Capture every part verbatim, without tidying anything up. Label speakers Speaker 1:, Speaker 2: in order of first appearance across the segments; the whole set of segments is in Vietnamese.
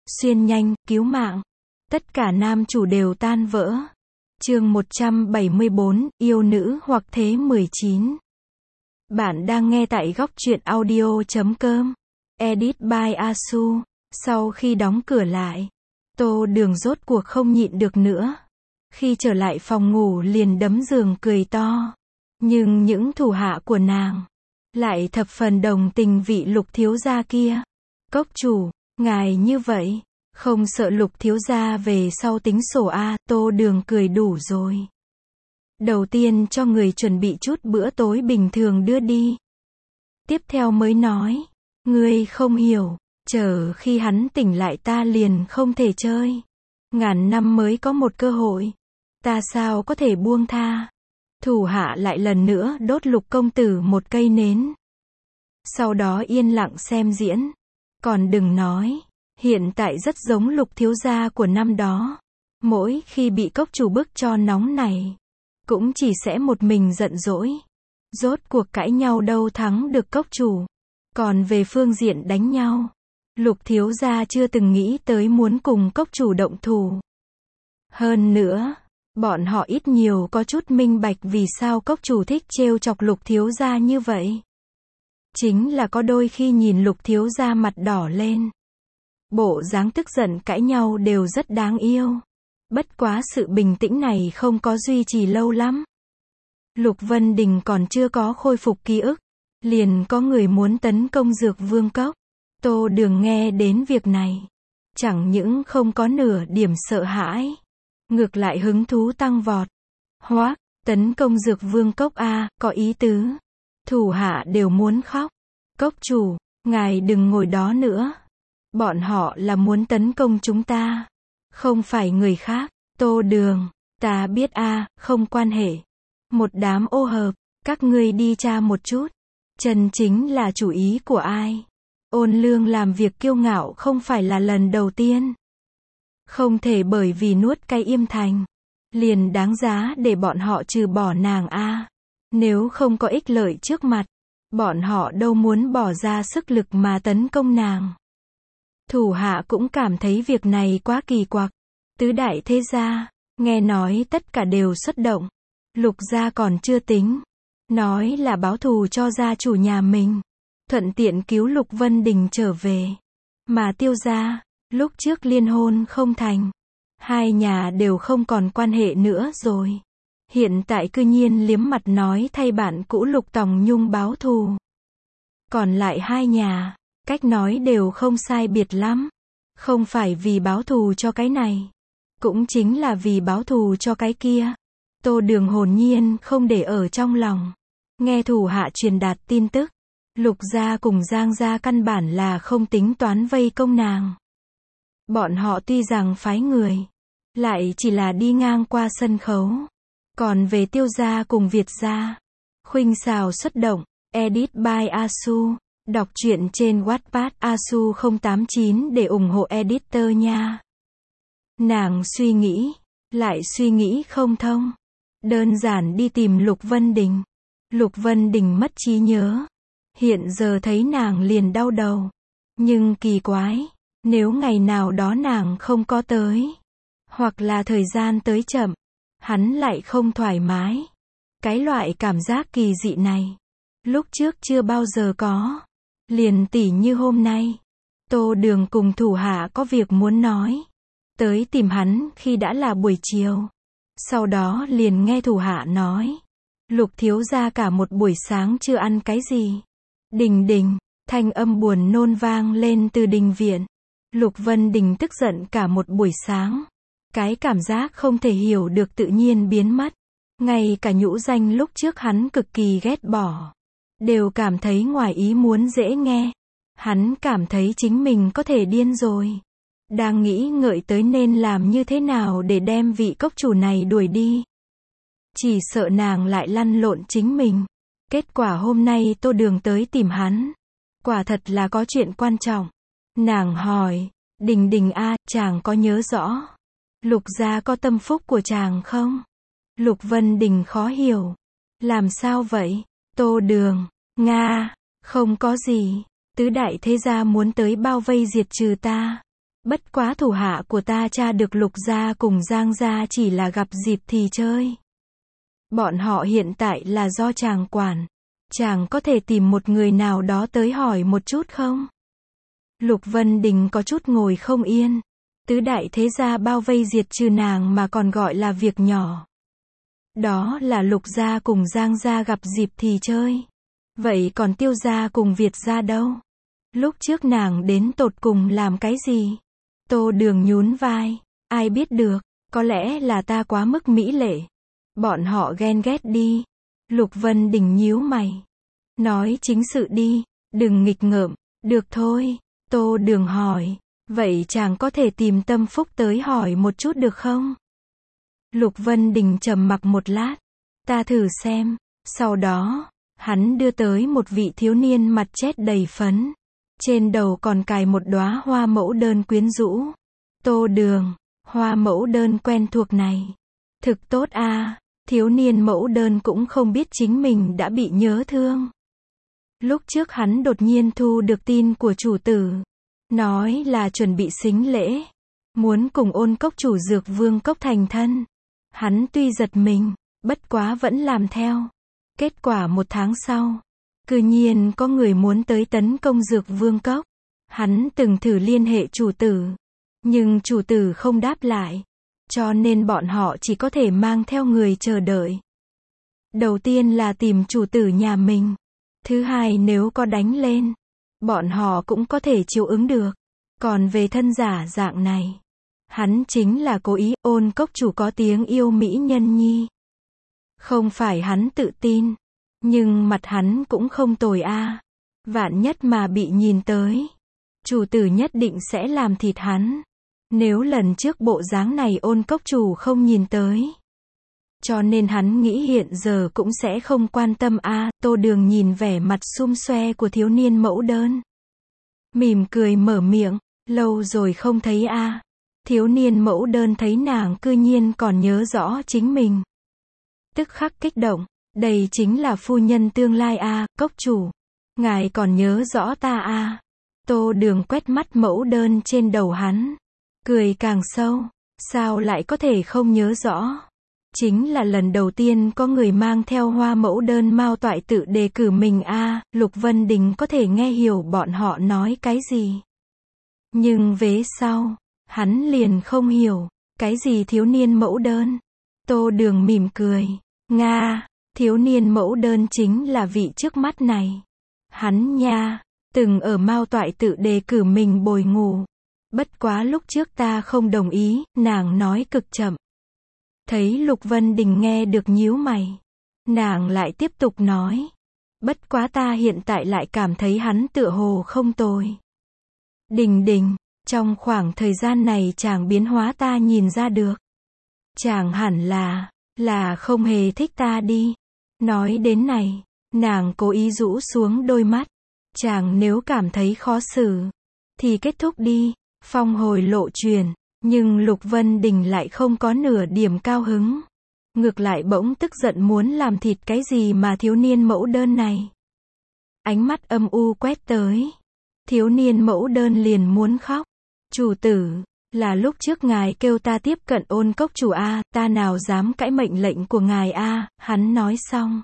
Speaker 1: xuyên nhanh, cứu mạng. Tất cả nam chủ đều tan vỡ. Chương một trăm bảy mươi bốn, yêu nữ hoặc thế mười chín. Bạn đang nghe tại góc truyện audio chấm com. Edit by Asu. Sau khi đóng cửa lại, Tô Đường rốt cuộc không nhịn được nữa. Khi trở lại phòng ngủ liền đấm giường cười to. Nhưng những thủ hạ của nàng lại thập phần đồng tình vị Lục thiếu gia kia. Cốc chủ, ngài như vậy, không sợ Lục thiếu gia về sau tính sổ a? Tô Đường cười đủ rồi. Đầu tiên cho người chuẩn bị chút bữa tối bình thường đưa đi. Tiếp theo mới nói, ngươi không hiểu, chờ khi hắn tỉnh lại ta liền không thể chơi. Ngàn năm mới có một cơ hội, ta sao có thể buông tha. Thủ hạ lại lần nữa đốt Lục công tử một cây nến. Sau đó yên lặng xem diễn. Còn đừng nói, hiện tại rất giống Lục thiếu gia của năm đó. Mỗi khi bị cốc chủ bức cho nóng này, cũng chỉ sẽ một mình giận dỗi. Rốt cuộc cãi nhau đâu thắng được cốc chủ. Còn về phương diện đánh nhau, Lục thiếu gia chưa từng nghĩ tới muốn cùng cốc chủ động thủ. Hơn nữa, bọn họ ít nhiều có chút minh bạch vì sao cốc chủ thích trêu chọc Lục thiếu gia như vậy. Chính là có đôi khi nhìn Lục thiếu gia mặt đỏ lên, bộ dáng tức giận cãi nhau đều rất đáng yêu. Bất quá sự bình tĩnh này không có duy trì lâu lắm. Lục Vân Đình còn chưa có khôi phục ký ức, liền có người muốn tấn công Dược Vương Cốc. Tô Đường nghe đến việc này, chẳng những không có nửa điểm sợ hãi, ngược lại hứng thú tăng vọt. Hoác, tấn công Dược Vương Cốc a, có ý tứ. Thủ hạ đều muốn khóc. Cốc chủ, ngài đừng ngồi đó nữa. Bọn họ là muốn tấn công chúng ta, không phải người khác. Tô Đường, ta biết a, không quan hệ. Một đám ô hợp, các ngươi đi tra một chút. Chân chính là chủ ý của ai? Ôn Lương làm việc kiêu ngạo không phải là lần đầu tiên. Không thể bởi vì nuốt cay Yêm Thành, liền đáng giá để bọn họ trừ bỏ nàng a. Nếu không có ích lợi trước mặt, bọn họ đâu muốn bỏ ra sức lực mà tấn công nàng. Thủ hạ cũng cảm thấy việc này quá kỳ quặc. Tứ đại thế gia, nghe nói tất cả đều xuất động. Lục gia còn chưa tính, nói là báo thù cho gia chủ nhà mình, thuận tiện cứu Lục Vân Đình trở về. Mà Tiêu gia, lúc trước liên hôn không thành, hai nhà đều không còn quan hệ nữa rồi. Hiện tại cư nhiên liếm mặt nói thay bạn cũ Lục Tòng Nhung báo thù. Còn lại hai nhà, cách nói đều không sai biệt lắm. Không phải vì báo thù cho cái này, cũng chính là vì báo thù cho cái kia. Tô Đường hồn nhiên không để ở trong lòng. Nghe thủ hạ truyền đạt tin tức, Lục gia cùng Giang gia căn bản là không tính toán vây công nàng. Bọn họ tuy rằng phái người, lại chỉ là đi ngang qua sân khấu. Còn về Tiêu gia cùng Việt gia, khuynh xào xuất động. Edit by Asu. Đọc truyện trên Wattpad Asu không tám chín để ủng hộ editor nha. Nàng suy nghĩ, lại suy nghĩ không thông. Đơn giản đi tìm Lục Vân Đình. Lục Vân Đình mất trí nhớ. Hiện giờ thấy nàng liền đau đầu. Nhưng kỳ quái, nếu ngày nào đó nàng không có tới, hoặc là thời gian tới chậm, hắn lại không thoải mái. Cái loại cảm giác kỳ dị này, lúc trước chưa bao giờ có. Liền tỉ như hôm nay, Tô Đường cùng thủ hạ có việc muốn nói. Tới tìm hắn khi đã là buổi chiều. Sau đó liền nghe thủ hạ nói, Lục thiếu gia cả một buổi sáng chưa ăn cái gì. Đình đình, thanh âm buồn nôn vang lên từ đình viện. Lục Vân Đình tức giận cả một buổi sáng. Cái cảm giác không thể hiểu được tự nhiên biến mất. Ngay cả nhũ danh lúc trước hắn cực kỳ ghét bỏ, đều cảm thấy ngoài ý muốn dễ nghe. Hắn cảm thấy chính mình có thể điên rồi. Đang nghĩ ngợi tới nên làm như thế nào để đem vị cốc chủ này đuổi đi. Chỉ sợ nàng lại lăn lộn chính mình. Kết quả hôm nay Tô Đường tới tìm hắn, quả thật là có chuyện quan trọng. Nàng hỏi, Đình Đình a, chàng có nhớ rõ Lục gia có tâm phúc của chàng không? Lục Vân Đình khó hiểu. Làm sao vậy? Tô Đường, Nga, không có gì. Tứ đại thế gia muốn tới bao vây diệt trừ ta. Bất quá thủ hạ của ta tra được Lục gia cùng Giang gia chỉ là gặp dịp thì chơi. Bọn họ hiện tại là do chàng quản. Chàng có thể tìm một người nào đó tới hỏi một chút không? Lục Vân Đình có chút ngồi không yên. Tứ đại thế gia bao vây diệt trừ nàng mà còn gọi là việc nhỏ. Đó là Lục gia cùng Giang gia gặp dịp thì chơi. Vậy còn Tiêu gia cùng Việt gia đâu? Lúc trước nàng đến tột cùng làm cái gì? Tô Đường nhún vai. Ai biết được, có lẽ là ta quá mức mỹ lệ. Bọn họ ghen ghét đi. Lục Vân Đình nhíu mày. Nói chính sự đi, đừng nghịch ngợm. Được thôi, Tô Đường hỏi. Vậy chàng có thể tìm Tâm Phúc tới hỏi một chút được không? Lục Vân Đình trầm mặc một lát. Ta thử xem. Sau đó, hắn đưa tới một vị thiếu niên mặt chết đầy phấn. Trên đầu còn cài một đóa hoa mẫu đơn quyến rũ. Tô Đường, hoa mẫu đơn quen thuộc này. Thực tốt a. Thiếu niên mẫu đơn cũng không biết chính mình đã bị nhớ thương. Lúc trước hắn đột nhiên thu được tin của chủ tử. Nói là chuẩn bị sính lễ. Muốn cùng Ôn Cốc chủ Dược Vương Cốc thành thân. Hắn tuy giật mình, bất quá vẫn làm theo. Kết quả một tháng sau, cư nhiên có người muốn tới tấn công Dược Vương Cốc. Hắn từng thử liên hệ chủ tử. Nhưng chủ tử không đáp lại. Cho nên bọn họ chỉ có thể mang theo người chờ đợi. Đầu tiên là tìm chủ tử nhà mình. Thứ hai nếu có đánh lên, bọn họ cũng có thể chịu ứng được. Còn về thân giả dạng này, hắn chính là cố ý. Ôn Cốc chủ có tiếng yêu mỹ nhân nhi. Không phải hắn tự tin, nhưng mặt hắn cũng không tồi a. Vạn nhất mà bị nhìn tới, chủ tử nhất định sẽ làm thịt hắn. Nếu lần trước bộ dáng này Ôn Cốc chủ không nhìn tới, cho nên hắn nghĩ hiện giờ cũng sẽ không quan tâm a. Tô Đường nhìn vẻ mặt xum xoe của thiếu niên mẫu đơn, mỉm cười mở miệng. Lâu rồi không thấy a. Thiếu niên mẫu đơn thấy nàng cư nhiên còn nhớ rõ chính mình. Tức khắc kích động. Đây chính là phu nhân tương lai a. Cốc chủ, ngài còn nhớ rõ ta a. Tô Đường quét mắt mẫu đơn trên đầu hắn, cười càng sâu. Sao lại có thể không nhớ rõ? Chính là lần đầu tiên có người mang theo hoa mẫu đơn mao toại tự đề cử mình a. Lục Vân Đình có thể nghe hiểu bọn họ nói cái gì. Nhưng vế sau, hắn liền không hiểu. Cái gì thiếu niên mẫu đơn? Tô Đường mỉm cười. Nga, thiếu niên mẫu đơn chính là vị trước mắt này. Hắn nha, từng ở mao toại tự đề cử mình bồi ngủ. Bất quá lúc trước ta không đồng ý, nàng nói cực chậm. Thấy Lục Vân Đình nghe được nhíu mày. Nàng lại tiếp tục nói. Bất quá ta hiện tại lại cảm thấy hắn tựa hồ không tồi. Đình Đình, trong khoảng thời gian này chàng biến hóa ta nhìn ra được. Chàng hẳn là, là không hề thích ta đi. Nói đến này, nàng cố ý rũ xuống đôi mắt. Chàng nếu cảm thấy khó xử, thì kết thúc đi. Phong hồi lộ truyền. Nhưng Lục Vân Đình lại không có nửa điểm cao hứng. Ngược lại bỗng tức giận muốn làm thịt cái gì mà thiếu niên mẫu đơn này. Ánh mắt âm u quét tới. Thiếu niên mẫu đơn liền muốn khóc. Chủ tử, là lúc trước ngài kêu ta tiếp cận Ôn Cốc chủ a, ta nào dám cãi mệnh lệnh của ngài a. Hắn nói xong,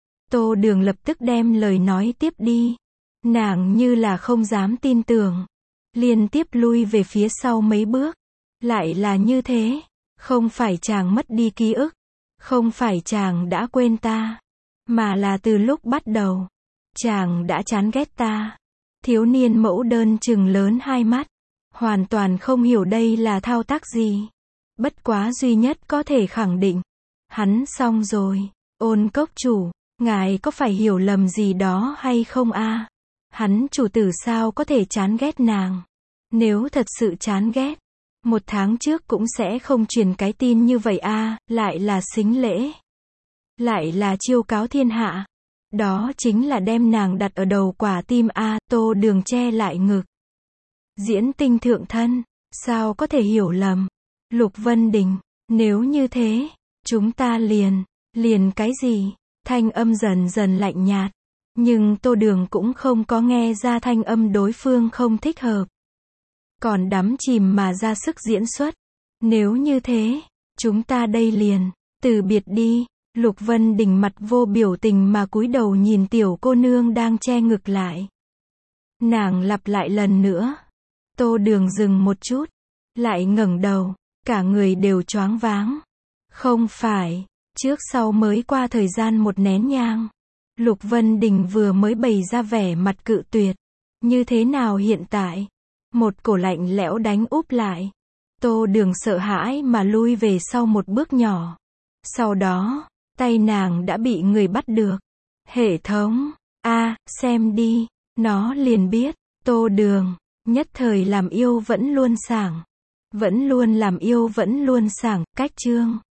Speaker 1: Tô Đường lập tức đem lời nói tiếp đi. Nàng như là không dám tin tưởng, liên tiếp lui về phía sau mấy bước. Lại là như thế, không phải chàng mất đi ký ức, không phải chàng đã quên ta, mà là từ lúc bắt đầu, chàng đã chán ghét ta. Thiếu niên mẫu đơn trừng lớn hai mắt, hoàn toàn không hiểu đây là thao tác gì. Bất quá duy nhất có thể khẳng định, hắn xong rồi. Ôn Cốc chủ, ngài có phải hiểu lầm gì đó hay không a? Hắn chủ tử sao có thể chán ghét nàng? Nếu thật sự chán ghét, một tháng trước cũng sẽ không truyền cái tin như vậy a. Lại là sính lễ, lại là chiêu cáo thiên hạ. Đó chính là đem nàng đặt ở đầu quả tim a. Tô Đường che lại ngực. Diễn tinh thượng thân, sao có thể hiểu lầm? Lục Vân Đình, nếu như thế, chúng ta liền, liền cái gì? Thanh âm dần dần lạnh nhạt. Nhưng Tô Đường cũng không có nghe ra thanh âm đối phương không thích hợp. còn đắm chìm mà ra sức diễn xuất. Nếu như thế, chúng ta đây liền từ biệt đi. Lục Vân Đình mặt vô biểu tình mà cúi đầu nhìn tiểu cô nương đang che ngực lại. Nàng lặp lại lần nữa. Tô Đường dừng một chút, lại ngẩng đầu, cả người đều choáng váng. Không phải, trước sau mới qua thời gian một nén nhang. Lục Vân Đình vừa mới bày ra vẻ mặt cự tuyệt. Như thế nào hiện tại? Một cổ lạnh lẽo đánh úp lại. Tô Đường sợ hãi mà lui về sau một bước nhỏ. Sau đó, tay nàng đã bị người bắt được. Hệ thống, a, xem đi, nó liền biết, Tô Đường, nhất thời làm yêu vẫn luôn sảng. Vẫn luôn làm yêu vẫn luôn sảng, cách chương.